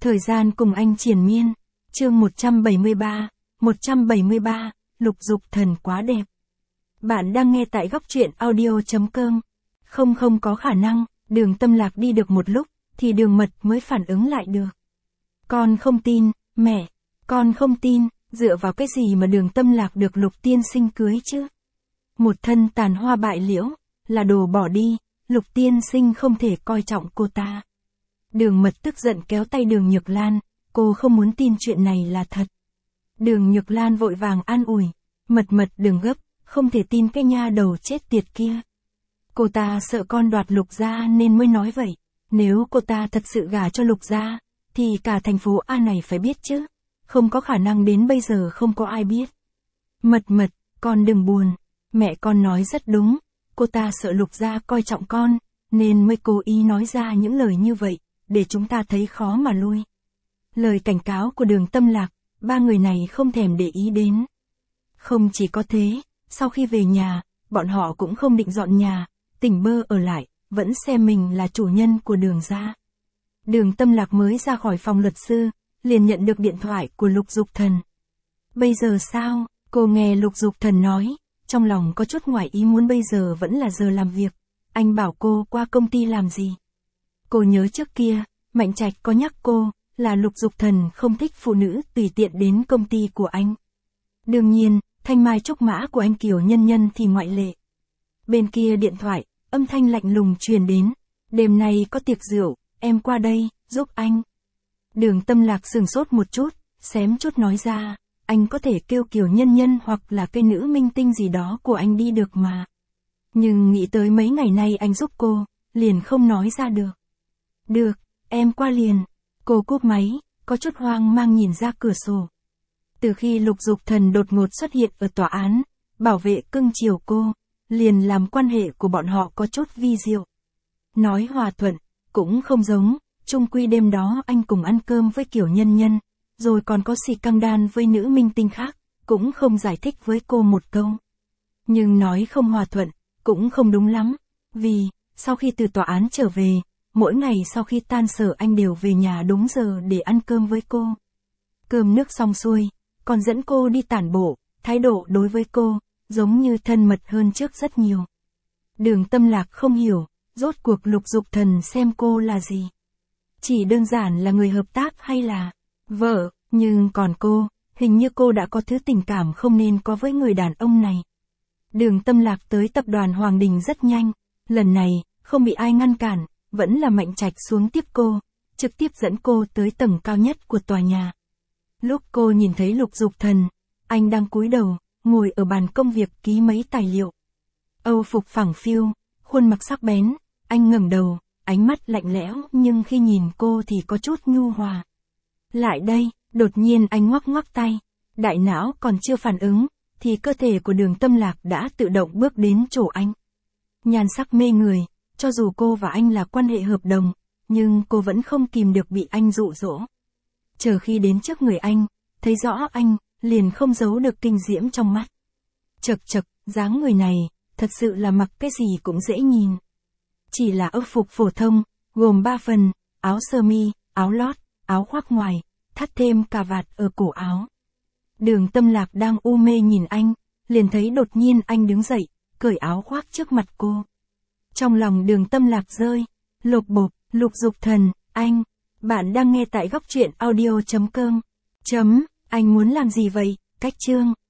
Thời gian cùng anh triền miên. Chương 173, Lục Dục Thần quá đẹp. Bạn đang nghe tại góc truyện audio.com. Không có khả năng, Đường Tâm Lạc đi được một lúc, thì Đường Mật mới phản ứng lại được. Con không tin, mẹ, con không tin, dựa vào cái gì mà Đường Tâm Lạc được Lục tiên sinh cưới chứ? Một thân tàn hoa bại liễu, là đồ bỏ đi, Lục tiên sinh không thể coi trọng cô ta. Đường Mật tức giận kéo tay Đường Nhược Lan, cô không muốn tin chuyện này là thật. Đường Nhược Lan vội vàng an ủi, Mật đừng gấp, không thể tin cái nha đầu chết tiệt kia. Cô ta sợ con đoạt Lục gia nên mới nói vậy, nếu cô ta thật sự gả cho Lục gia, thì cả thành phố A này phải biết chứ, không có khả năng đến bây giờ không có ai biết. Mật, con đừng buồn, mẹ con nói rất đúng, cô ta sợ Lục gia coi trọng con, nên mới cố ý nói ra những lời như vậy, để chúng ta thấy khó mà lui. Lời cảnh cáo của Đường Tâm Lạc, ba người này không thèm để ý đến. Không chỉ có thế, sau khi về nhà, bọn họ cũng không định dọn nhà, tỉnh bơ ở lại, vẫn xem mình là chủ nhân của Đường gia. Đường Tâm Lạc mới ra khỏi phòng luật sư, liền nhận được điện thoại của Lục Dục Thần. Bây giờ sao? Cô nghe Lục Dục Thần nói, trong lòng có chút ngoài ý muốn. Bây giờ vẫn là giờ làm việc, anh bảo cô qua công ty làm gì? Cô nhớ trước kia, Mạnh Trạch có nhắc cô, là Lục Dục Thần không thích phụ nữ tùy tiện đến công ty của anh. Đương nhiên, thanh mai trúc mã của anh Kiều Nhân thì ngoại lệ. Bên kia điện thoại, âm thanh lạnh lùng truyền đến, đêm nay có tiệc rượu, em qua đây, giúp anh. Đường Tâm Lạc sừng sốt một chút, xém chút nói ra, anh có thể kêu Kiều Nhân hoặc là cái nữ minh tinh gì đó của anh đi được mà. Nhưng nghĩ tới mấy ngày nay anh giúp cô, liền không nói ra được. Được, em qua liền. Cô cúp máy, có chút hoang mang nhìn ra cửa sổ. Từ khi Lục Dục Thần đột ngột xuất hiện ở tòa án, bảo vệ cưng chiều cô, liền làm quan hệ của bọn họ có chút vi diệu. Nói hòa thuận, cũng không giống, chung quy đêm đó anh cùng ăn cơm với Kiều Nhân, rồi còn có xì căng đan với nữ minh tinh khác, cũng không giải thích với cô một câu. Nhưng nói không hòa thuận, cũng không đúng lắm, vì, sau khi từ tòa án trở về, mỗi ngày sau khi tan sở anh đều về nhà đúng giờ để ăn cơm với cô. Cơm nước xong xuôi, còn dẫn cô đi tản bộ, thái độ đối với cô, giống như thân mật hơn trước rất nhiều. Đường Tâm Lạc không hiểu, rốt cuộc Lục Dục Thần xem cô là gì? Chỉ đơn giản là người hợp tác hay là vợ, nhưng còn cô, hình như cô đã có thứ tình cảm không nên có với người đàn ông này. Đường Tâm Lạc tới tập đoàn Hoàng Đình rất nhanh, lần này, không bị ai ngăn cản, vẫn là Mạnh Trạch xuống tiếp cô, trực tiếp dẫn cô tới tầng cao nhất của tòa nhà. Lúc cô nhìn thấy Lục Dục Thần, anh đang cúi đầu, ngồi ở bàn công việc ký mấy tài liệu. Âu phục phẳng phiu, khuôn mặt sắc bén, anh ngẩng đầu, ánh mắt lạnh lẽo nhưng khi nhìn cô thì có chút nhu hòa. Lại đây, đột nhiên anh ngoắc tay, đại não còn chưa phản ứng, thì cơ thể của Đường Tâm Lạc đã tự động bước đến chỗ anh. Nhan sắc mê người, cho dù cô và anh là quan hệ hợp đồng, nhưng cô vẫn không kìm được bị anh dụ dỗ. Chờ khi đến trước người anh, thấy rõ anh, liền không giấu được kinh diễm trong mắt. Chật, dáng người này, thật sự là mặc cái gì cũng dễ nhìn. Chỉ là âu phục phổ thông, gồm 3 phần, áo sơ mi, áo lót, áo khoác ngoài, thắt thêm cà vạt ở cổ áo. Đường Tâm Lạc đang u mê nhìn anh, liền thấy đột nhiên anh đứng dậy, cởi áo khoác trước mặt cô. Trong lòng Đường Tâm Lạc rơi, lột bột, Lục Dục Thần, anh, bạn đang nghe tại góc truyện audio.com. Anh muốn làm gì vậy? Cách chương